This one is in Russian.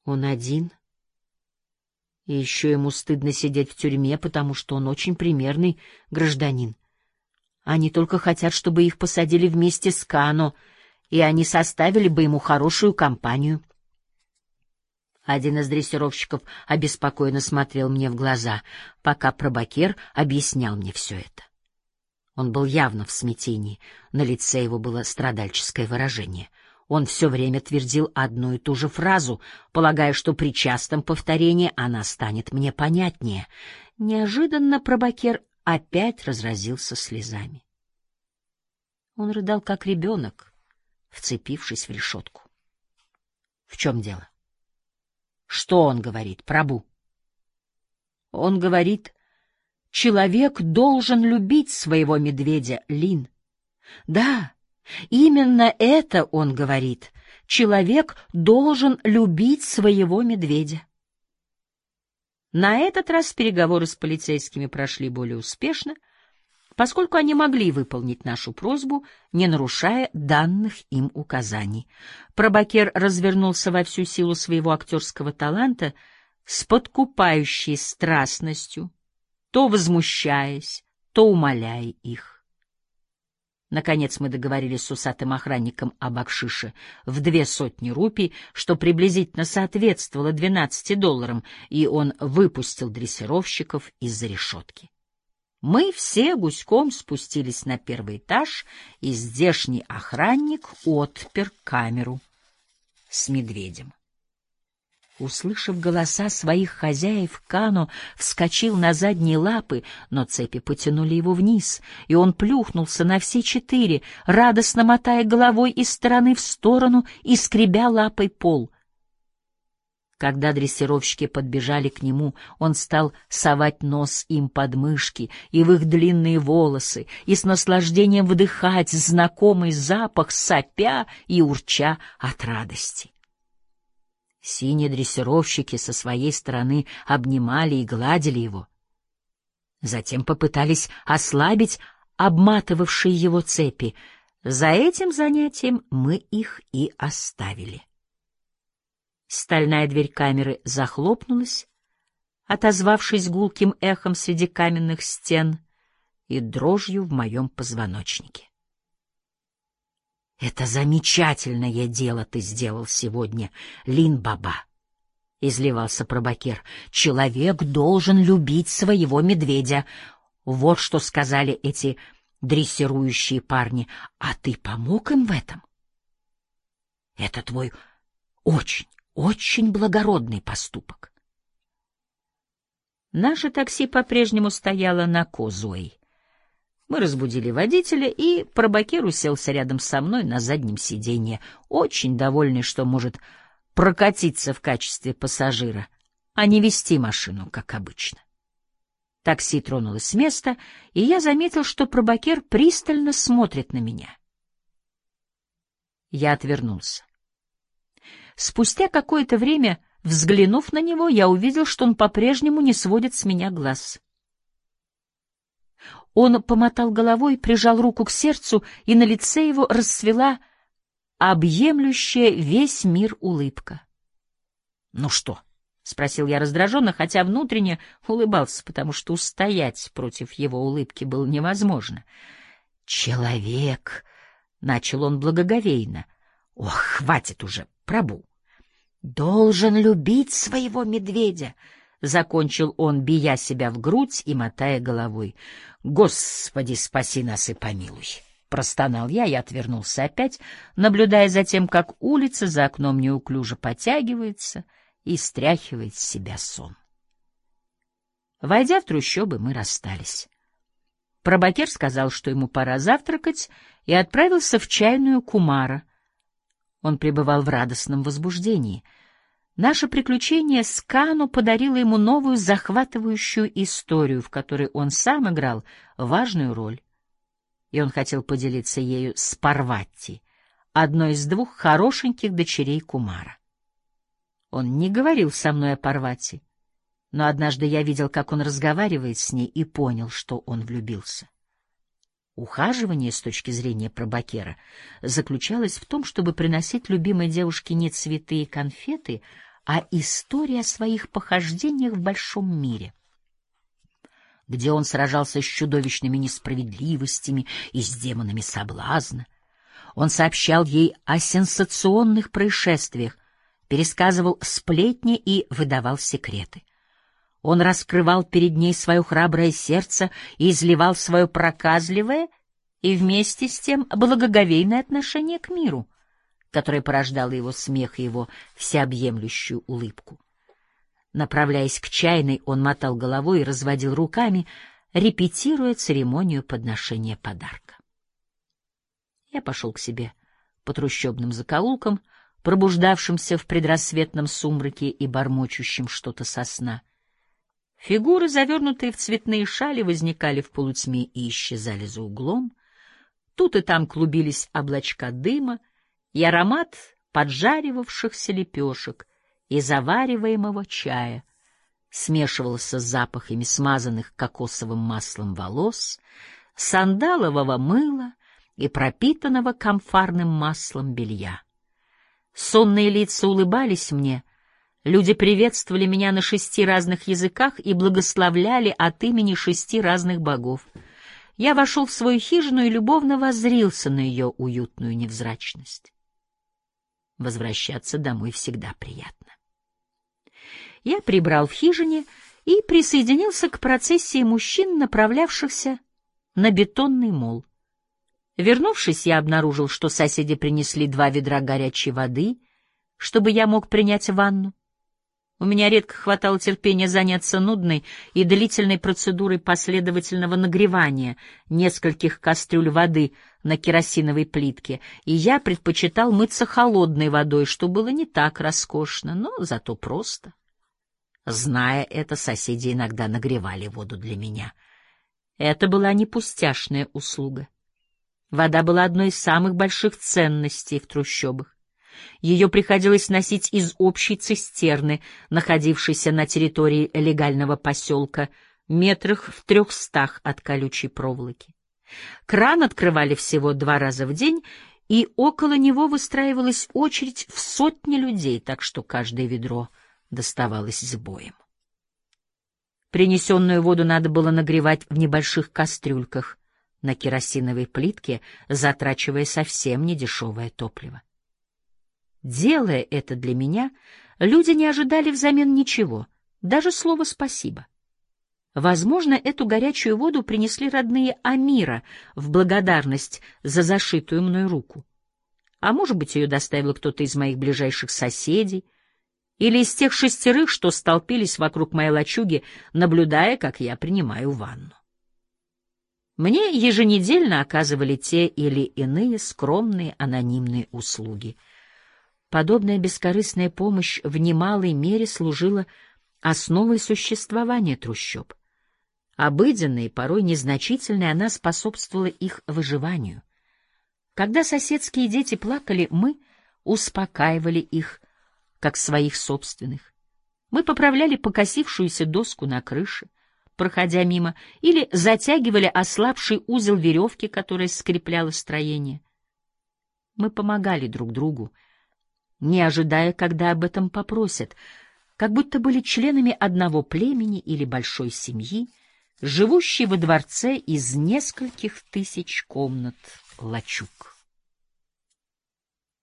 Он один, и еще ему стыдно сидеть в тюрьме, потому что он очень примерный гражданин. Они только хотят, чтобы их посадили вместе с Кано, и они составили бы ему хорошую компанию. Один из дрессировщиков обеспокоенно смотрел мне в глаза, пока пробакер объяснял мне все это. Он был явно в смятении, на лице его было страдальческое выражение. Он все время твердил одну и ту же фразу, полагая, что при частом повторении она станет мне понятнее. Неожиданно пробакер опять разразился слезами. Он рыдал, как ребенок, вцепившись в решетку. В чем дело? Что он говорит, Прабу? Он говорит, человек должен любить своего медведя, Лин. Да, именно это он говорит. Человек должен любить своего медведя. На этот раз переговоры с полицейскими прошли более успешно, поскольку они могли выполнить нашу просьбу, не нарушая данных им указаний. Пробакер развернулся во всю силу своего актерского таланта с подкупающей страстностью, то возмущаясь, то умоляя их. Наконец мы договорились с усатым охранником о бакшише в 200 рупий, что приблизительно соответствовало $12, и он выпустил дрессировщиков из-за решетки. Мы все гуськом спустились на первый этаж, и здешний охранник отпер камеру с медведем. Услышав голоса своих хозяев, Кано вскочил на задние лапы, но цепи потянули его вниз, и он плюхнулся на все четыре, радостно мотая головой из стороны в сторону и скребя лапой пол. Когда дрессировщики подбежали к нему, он стал совать нос им под мышки и в их длинные волосы и с наслаждением вдыхать знакомый запах, сопя и урча от радости. Синие дрессировщики со своей стороны обнимали и гладили его. Затем попытались ослабить обматывавшие его цепи. За этим занятием мы их и оставили. Стальная дверь камеры захлопнулась, отозвавшись гулким эхом среди каменных стен и дрожью в моем позвоночнике. «Это замечательное дело ты сделал сегодня, Лин-баба», — изливался пробакер. «Человек должен любить своего медведя». Вот что сказали эти дрессирующие парни. А ты помог им в этом? Это твой очень благородный поступок. Наше такси по-прежнему стояло на Козуэй. Мы разбудили водителя, и пробакер уселся рядом со мной на заднем сиденье, очень довольный, что может прокатиться в качестве пассажира, а не вести машину, как обычно. Такси тронулось с места, и я заметил, что пробакер пристально смотрит на меня. Я отвернулся. Спустя какое-то время, взглянув на него, я увидел, что он по-прежнему не сводит с меня глаз. Он помотал головой, прижал руку к сердцу, и на лице его расцвела объемлющая весь мир улыбка. — Ну что? — спросил я раздраженно, хотя внутренне улыбался, потому что устоять против его улыбки было невозможно. — Человек! — начал он благоговейно. — Ох, хватит уже, Прабу! — Должен любить своего медведя! — закончил он, бия себя в грудь и мотая головой. — Господи, спаси нас и помилуй! — простонал я и отвернулся опять, наблюдая за тем, как улица за окном неуклюже потягивается и стряхивает с себя сон. Войдя в трущобы, мы расстались. Пробакер сказал, что ему пора завтракать, и отправился в чайную Кумара. Он пребывал в радостном возбуждении. Наше приключение с Кано подарило ему новую захватывающую историю, в которой он сам играл важную роль. И он хотел поделиться ею с Парватти, одной из двух хорошеньких дочерей Кумара. Он не говорил со мной о Парватти, но однажды я видел, как он разговаривает с ней, и понял, что он влюбился. Ухаживание с точки зрения пробакера заключалось в том, чтобы приносить любимой девушке не цветы и конфеты, а история о своих похождениях в большом мире, где он сражался с чудовищными несправедливостями и с демонами соблазна. Он сообщал ей о сенсационных происшествиях, пересказывал сплетни и выдавал секреты. Он раскрывал перед ней свое храброе сердце и изливал свое проказливое и вместе с тем благоговейное отношение к миру, которое порождало его смех и его всеобъемлющую улыбку. Направляясь к чайной, он мотал головой и разводил руками, репетируя церемонию подношения подарка. Я пошел к себе по трущобным закоулкам, пробуждавшимся в предрассветном сумраке и бормочущим что-то со сна. Фигуры, завернутые в цветные шали, возникали в полутьме и исчезали за углом. Тут и там клубились облачка дыма и аромат поджаривавшихся лепешек и завариваемого чая смешивался с запахами смазанных кокосовым маслом волос, сандалового мыла и пропитанного камфорным маслом белья. Сонные лица улыбались мне, люди приветствовали меня на 6 разных языках и благословляли от имени 6 разных богов. Я вошел в свою хижину и любовно воззрился на ее уютную невзрачность. Возвращаться домой всегда приятно. Я прибрал в хижине и присоединился к процессии мужчин, направлявшихся на бетонный мол. Вернувшись, я обнаружил, что соседи принесли 2 ведра горячей воды, чтобы я мог принять ванну. У меня редко хватало терпения заняться нудной и длительной процедурой последовательного нагревания нескольких кастрюль воды на керосиновой плитке, и я предпочитал мыться холодной водой, что было не так роскошно, но зато просто. Зная это, соседи иногда нагревали воду для меня. Это была не пустяшная услуга. Вода была одной из самых больших ценностей в трущобах. Ее приходилось носить из общей цистерны, находившейся на территории легального поселка, метрах в 300 от колючей проволоки. Кран открывали всего 2 раза в день, и около него выстраивалась очередь в сотни людей, так что каждое ведро доставалось с боем. Принесенную воду надо было нагревать в небольших кастрюльках на керосиновой плитке, затрачивая совсем недешевое топливо. Делая это для меня, люди не ожидали взамен ничего, даже слова «спасибо». Возможно, эту горячую воду принесли родные Амира в благодарность за зашитую мной руку. А может быть, ее доставил кто-то из моих ближайших соседей или из тех 6, что столпились вокруг моей лачуги, наблюдая, как я принимаю ванну. Мне еженедельно оказывали те или иные скромные анонимные услуги. Подобная бескорыстная помощь в немалой мере служила основой существования трущоб. Обыденной и порой незначительной она способствовала их выживанию. Когда соседские дети плакали, мы успокаивали их, как своих собственных. Мы поправляли покосившуюся доску на крыше, проходя мимо, или затягивали ослабший узел веревки, которая скрепляла строение. Мы помогали друг другу, не ожидая, когда об этом попросят, как будто были членами одного племени или большой семьи, живущей во дворце из нескольких тысяч комнат лачуг.